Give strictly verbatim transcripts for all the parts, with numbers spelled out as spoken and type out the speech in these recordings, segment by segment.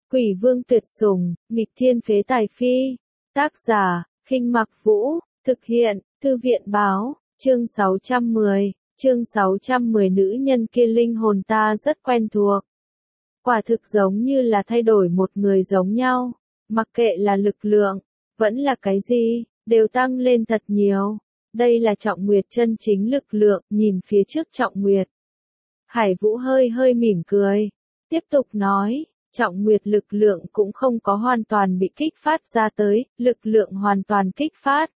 Quỷ vương tuyệt sủng, nghịch thiên phế tài phi. Tác giả, Khinh Mặc Vũ, thực hiện, Thư viện báo, chương sáu trăm mười, chương sáu trăm mười nữ nhân kia linh hồn ta rất quen thuộc. Quả thực giống như là thay đổi một người giống nhau, mặc kệ là lực lượng, vẫn là cái gì, đều tăng lên thật nhiều. Đây là Trọng Nguyệt chân chính lực lượng, nhìn phía trước Trọng Nguyệt. Hải Vũ hơi hơi mỉm cười, tiếp tục nói, Trọng Nguyệt lực lượng cũng không có hoàn toàn bị kích phát ra tới, lực lượng hoàn toàn kích phát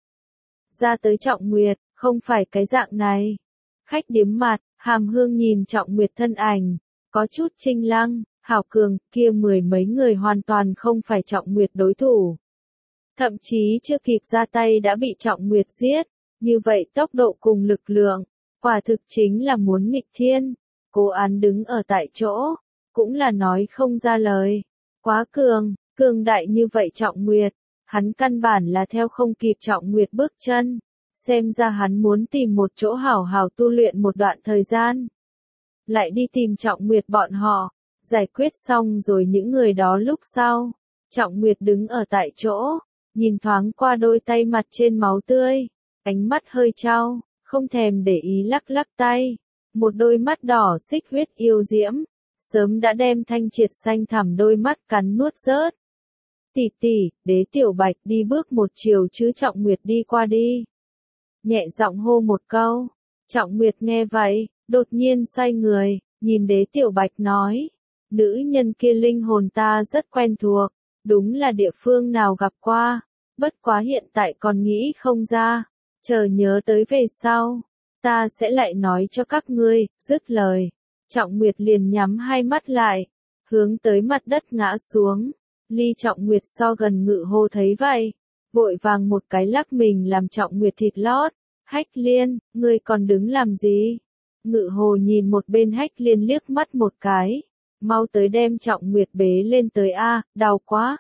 ra tới Trọng Nguyệt, không phải cái dạng này. Khách điếm mặt, Hàm Hương nhìn Trọng Nguyệt thân ảnh, có chút chinh lăng, hảo cường, kia mười mấy người hoàn toàn không phải Trọng Nguyệt đối thủ. Thậm chí chưa kịp ra tay đã bị Trọng Nguyệt giết, như vậy tốc độ cùng lực lượng, quả thực chính là muốn nghịch thiên. Cố Án đứng ở tại chỗ, cũng là nói không ra lời. Quá cường, cường đại như vậy Trọng Nguyệt, hắn căn bản là theo không kịp Trọng Nguyệt bước chân. Xem ra hắn muốn tìm một chỗ hảo hảo tu luyện một đoạn thời gian. Lại đi tìm Trọng Nguyệt bọn họ, giải quyết xong rồi những người đó lúc sau. Trọng Nguyệt đứng ở tại chỗ, nhìn thoáng qua đôi tay mặt trên máu tươi, ánh mắt hơi trao, không thèm để ý lắc lắc tay. Một đôi mắt đỏ xích huyết yêu diễm, sớm đã đem thanh triệt xanh thẳm đôi mắt cắn nuốt rớt. Tỷ tỷ, Đế Tiểu Bạch đi bước một chiều chứ Trọng Nguyệt đi qua đi. Nhẹ giọng hô một câu, Trọng Nguyệt nghe vậy, đột nhiên xoay người, nhìn Đế Tiểu Bạch nói, nữ nhân kia linh hồn ta rất quen thuộc, đúng là địa phương nào gặp qua, bất quá hiện tại còn nghĩ không ra, chờ nhớ tới về sau, ta sẽ lại nói cho các ngươi. Dứt lời, Trọng Nguyệt liền nhắm hai mắt lại, hướng tới mặt đất ngã xuống. Ly Trọng Nguyệt so gần Ngự Hồ thấy vậy, vội vàng một cái lắc mình làm Trọng Nguyệt thịt lót. Hách Liên, ngươi còn đứng làm gì? Ngự Hồ nhìn một bên Hách Liên liếc mắt một cái, mau tới đem Trọng Nguyệt bế lên tới a, đau quá.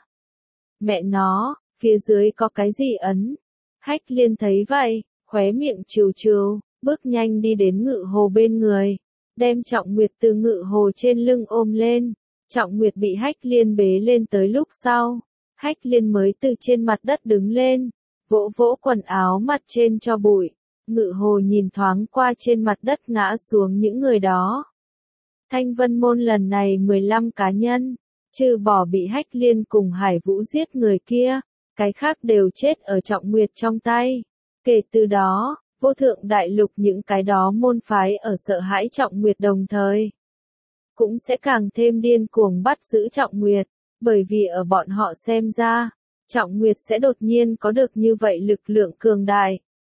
Mẹ nó, phía dưới có cái gì ấn? Hách Liên thấy vậy, khóe miệng trừ trừ, bước nhanh đi đến Ngự Hồ bên người, đem Trọng Nguyệt từ Ngự Hồ trên lưng ôm lên. Trọng Nguyệt bị Hách Liên bế lên tới lúc sau, Hách Liên mới từ trên mặt đất đứng lên, vỗ vỗ quần áo mặt trên cho bụi. Ngự Hồ nhìn thoáng qua trên mặt đất ngã xuống những người đó. Thanh Vân Môn lần này mười lăm cá nhân, trừ bỏ bị Hách Liên cùng Hải Vũ giết người kia, cái khác đều chết ở Trọng Nguyệt trong tay. Kể từ đó, vô thượng đại lục những cái đó môn phái ở sợ hãi Trọng Nguyệt đồng thời, cũng sẽ càng thêm điên cuồng bắt giữ Trọng Nguyệt, bởi vì ở bọn họ xem ra, Trọng Nguyệt sẽ đột nhiên có được như vậy lực lượng cường đại.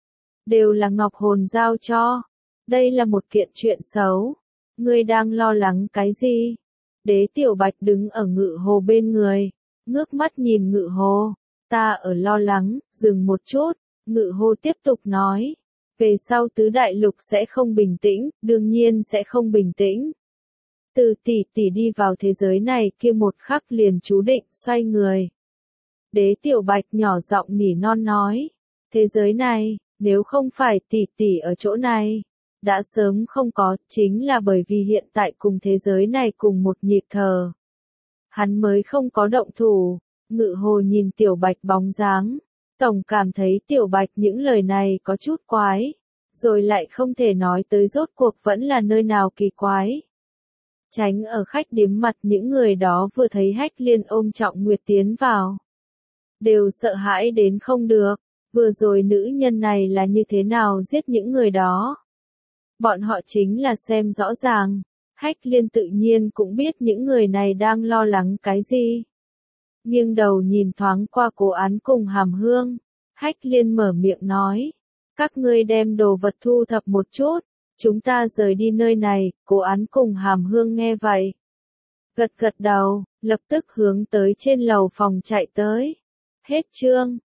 Đều là Ngọc Hồn giao cho. Đây là một kiện chuyện xấu. Ngươi đang lo lắng cái gì? Đế Tiểu Bạch đứng ở Ngự Hồ bên người, ngước mắt nhìn Ngự Hồ. Ta ở lo lắng, dừng một chút. Ngự Hồ tiếp tục nói. Về sau tứ đại lục sẽ không bình tĩnh, đương nhiên sẽ không bình tĩnh. Từ tỷ tỷ đi vào thế giới này kia một khắc liền chú định xoay người. Đế Tiểu Bạch nhỏ giọng nỉ non nói. Thế giới này, nếu không phải tỷ tỷ ở chỗ này, đã sớm không có, chính là bởi vì hiện tại cùng thế giới này cùng một nhịp thở. Hắn mới không có động thủ. Ngự Hồ nhìn Tiểu Bạch bóng dáng, tổng cảm thấy Tiểu Bạch những lời này có chút quái, rồi lại không thể nói tới rốt cuộc vẫn là nơi nào kỳ quái. Tránh ở khách điếm mặt những người đó vừa thấy Hách Liên ôm Trọng Nguyệt tiến vào, đều sợ hãi đến không được. Vừa rồi nữ nhân này là như thế nào giết những người đó? Bọn họ chính là xem rõ ràng. Hách Liên tự nhiên cũng biết những người này đang lo lắng cái gì. Nghiêng đầu nhìn thoáng qua Cố Án cùng Hàm Hương. Hách Liên mở miệng nói. Các ngươi đem đồ vật thu thập một chút. Chúng ta rời đi nơi này. Cố Án cùng Hàm Hương nghe vậy, gật gật đầu, lập tức hướng tới trên lầu phòng chạy tới. Hết chương.